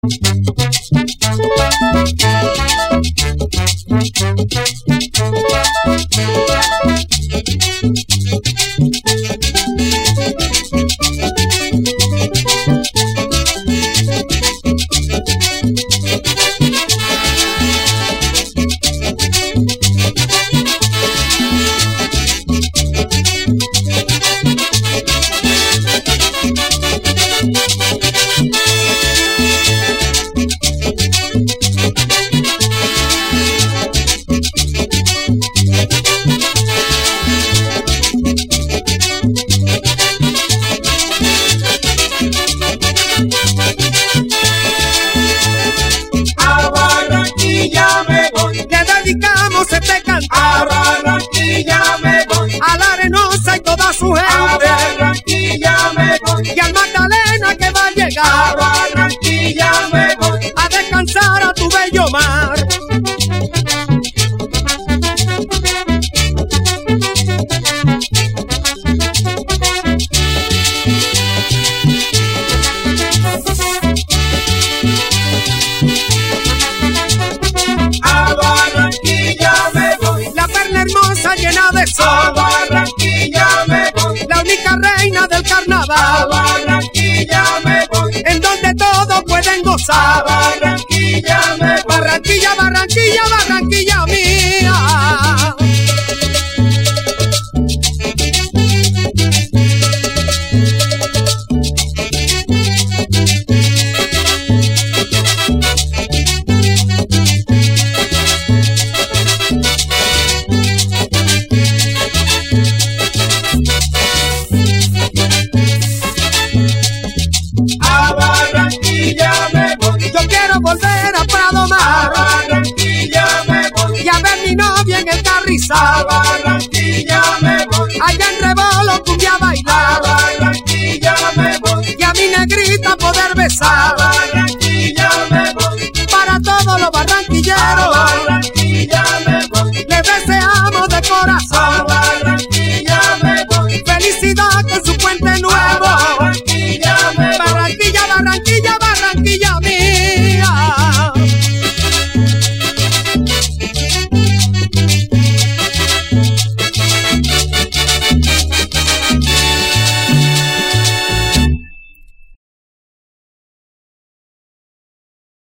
Este canto a Barranquilla me voy, a la Arenosa y toda su gente, a Barranquilla me voy, y al Magdalena que va a llegar, a Barranquilla me voy, a descansar a tu bello mar. Llena de sol, a Barranquilla me voy, la única reina del carnaval, a Barranquilla me voy, en donde todos pueden gozar, a Barranquilla me voy, Barranquilla, Barranquilla, Barranquilla mía. Volver a Prado Mar, a Barranquilla me voy, y a ver mi novia en el Carrizal, a Barranquilla me voy, allá en Rebolo cumbia a bailar, a Barranquilla me voy, y a mi negrita poder besar, a Barranquilla me voy, para todos los barranquilleros.